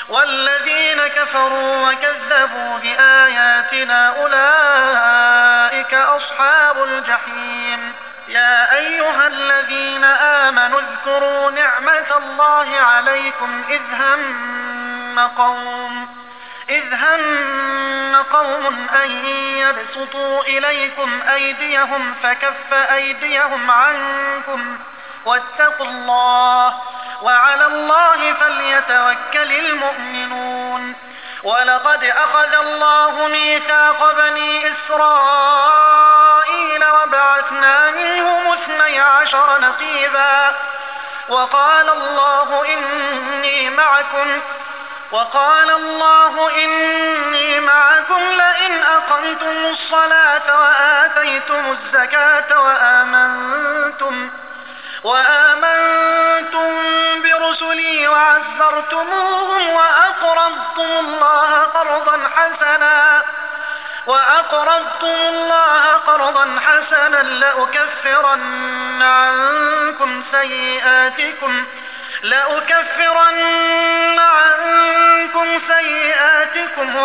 والذين كفروا وكذبوا بآياتنا أولئك أصحاب الجحيم. يا أيها الذين آمنوا اذكروا نعمة الله عليكم إذ هم قوم أن يبسطوا إليكم أيديهم فكف أيديهم عنكم واتقوا الله وعلى الله فليتوكل المؤمنون. ولقد أخذ الله ميثاق بني إسرائيل وبعثنا منهم 12 نقيبا وقال الله إني معكم لئن أقمتم الصلاة وآتيتم الزكاة وآمنتم برسلي وعزرتموهم وأقرضتم الله قرضا حسنا لأكفرن عنكم سيئاتكم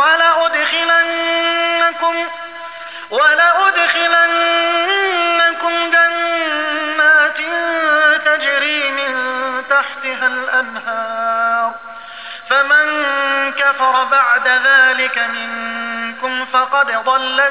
ولأدخلنكم جنات تجري من تحتها الأنهار. فمن كفر بعد ذلك منكم فقد ضل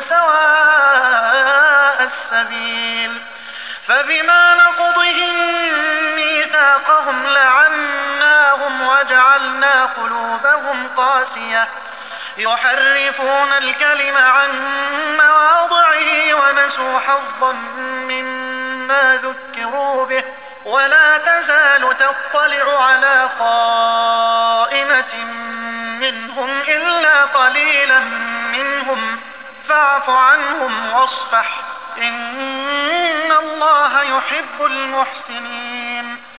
سواء السبيل. فبما نقضهم ميثاقهم لعناهم وجعلنا قلوبهم قاسية يحرفون الكلم عن مواضعه ونسوا حظا مما ذكروا به ولا تزال تطلع على خائنة منهم إلا قليلا منهم فاعف عنهم واصفح إن الله يحب المحسنين.